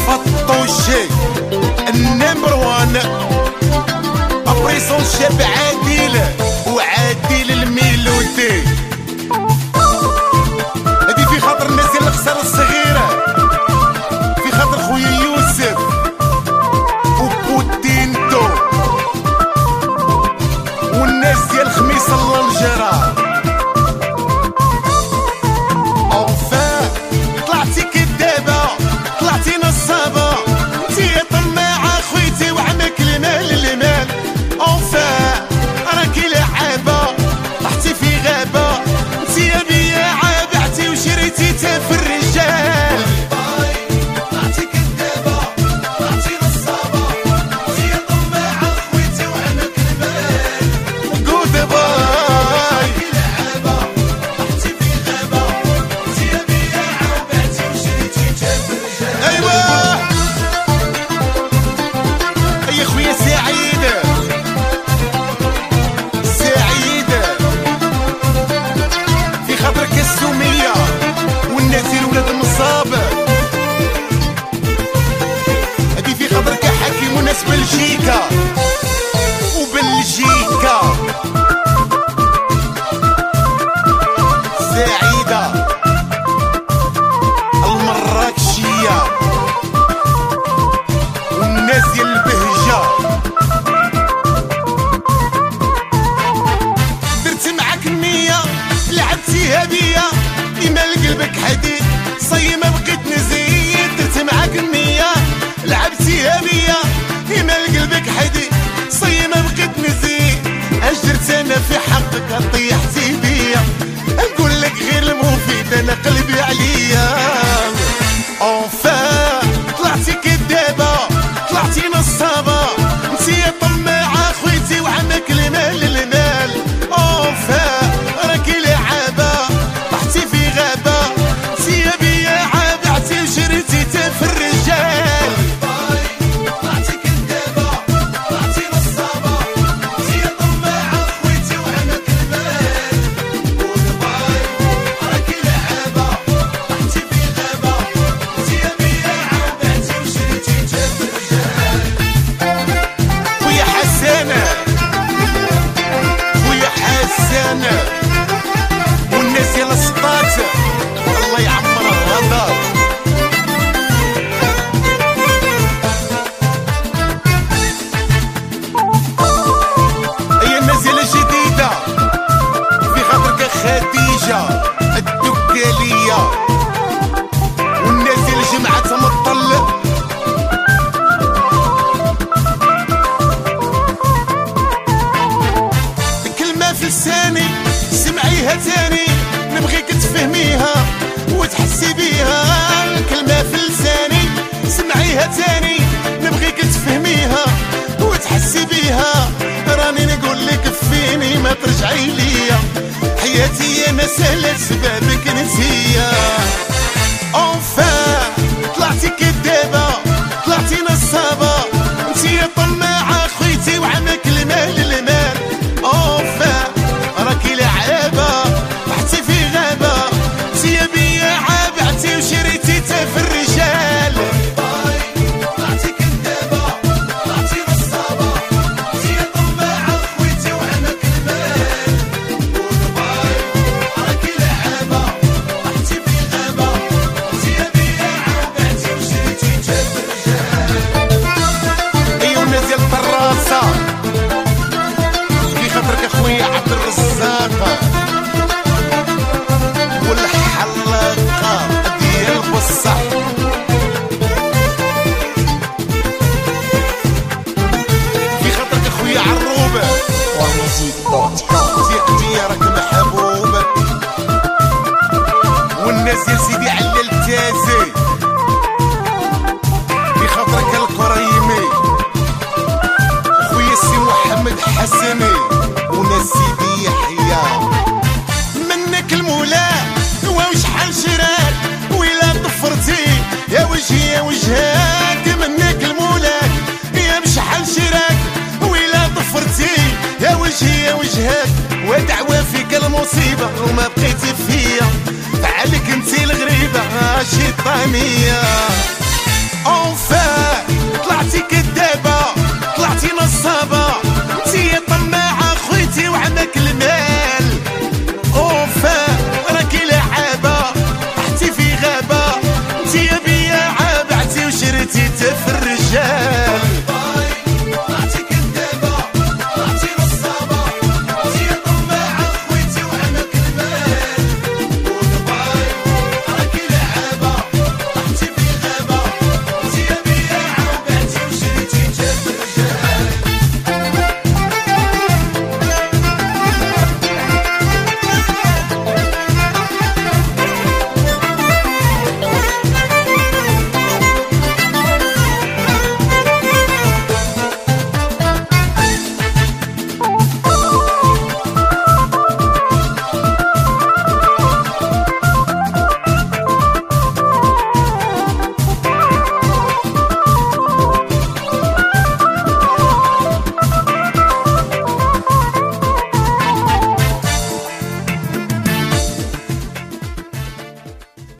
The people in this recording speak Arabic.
فطوشي النمبر وان ابريسون شاب عادل وعادل الميلودي. هادي في خاطر الناس ديال القصر الصغيره، في خاطر خويا يوسف وبوتينتو والناس ديال خميس الله الجرا. اوفا طلعتي كدابه طلعتي نصابه انتي طماعه خويتي وعمك المال المال. اوفا راكي لعابه طحتي في غابه انتي يا بياعه بعتي وشريتي تا في الرجال. طلعتي كدابه طلعتي نصابه انتي طماعه خويتي وعمك المال. جود باي لعابه طحتي في غابه انتي يا بياعه بعتي وشريتي تا في الرجال. ايوه يا خويا سعيد سعيد في خاطرك السمية والناس الولاد المصابة. هادي في خاطرك حكيم وناس بلجيكا وبلجيكا. سعيدة المراكشية والناس ديال البهجة. درت معاك النية لعبتيها بيا ديما لقلبك حديد صيما بقيت نزيد. درت معاك النية لعبتيها بيا ديما لقلبك حديد صيما بقيت نزيد. اش درت انا في حقك طيحتي بيا نقول لك غير المفيد انا قلبي عليا. اوفا طلعتي كدابه طلعتي نصابه انتي طماعه خويتي وعمك المال المال. اوفا راكي لعابه طحتي في غابه انتي يا بياعه بعتي وشريتي تا في الرجال. طلعتي كدابه طلعتي نصابه انتي طماعه خويتي وعمك المال. باي راكي لعابه طحتي في غابه انتي يا بياعه بعتي وشريتي تا في الرجال. ويا حسانه ويا حسانه والناس ديال السطات الله يعمر الغدار. هي الناس ديال الجديده في خاطرك خديجه الدكاليه والناس ديال جمعة مطل. كلمة في لساني سمعيها تاني نبغيك تفهميها وتحسي بيها. كلمة في لساني سمعيها تاني نبغيك تفهميها وتحسي بيها. راني نقول لك فيني ما ترجعي ليا حياتي انا سهلة سبابك نسيا. اوفا طلعتي كدابة طلعتي نصابة انتي طماعة خويتي وعمك المال المال. اوفا راكي لعابة طحتي في غابة انتي يا بياعة بعتي وشريتي تا في الرجال. طلعتي كدابة طلعتي نصابة انتي طماعة خويتي وعمك المال. راكي لعابة طحتي في غابة انتي يا بياعة بعتي وشريتي تا في الرجال. ايوا الناس ديال الطراسة في خاطرك اخويا عبد الرزاق والحلاقة ديال بصح. في خاطرك اخويا عروبة ثقتي راك محبوب والناس ديال سيدي علي التازي. في خاطرك الكريمي خويا سي محمد حسني وناس سيدي يحيى. منك المولى وشحال شراك ويلا طفرتي يا وجهي يا وجهك. منك المولى يا بشحال شراك ويلا طفرتي يا وجهي يا وجهك. ودعوة فيك المصيبة وما بقيتي فيا فعلك انتي الغريبة شيطانية. on fait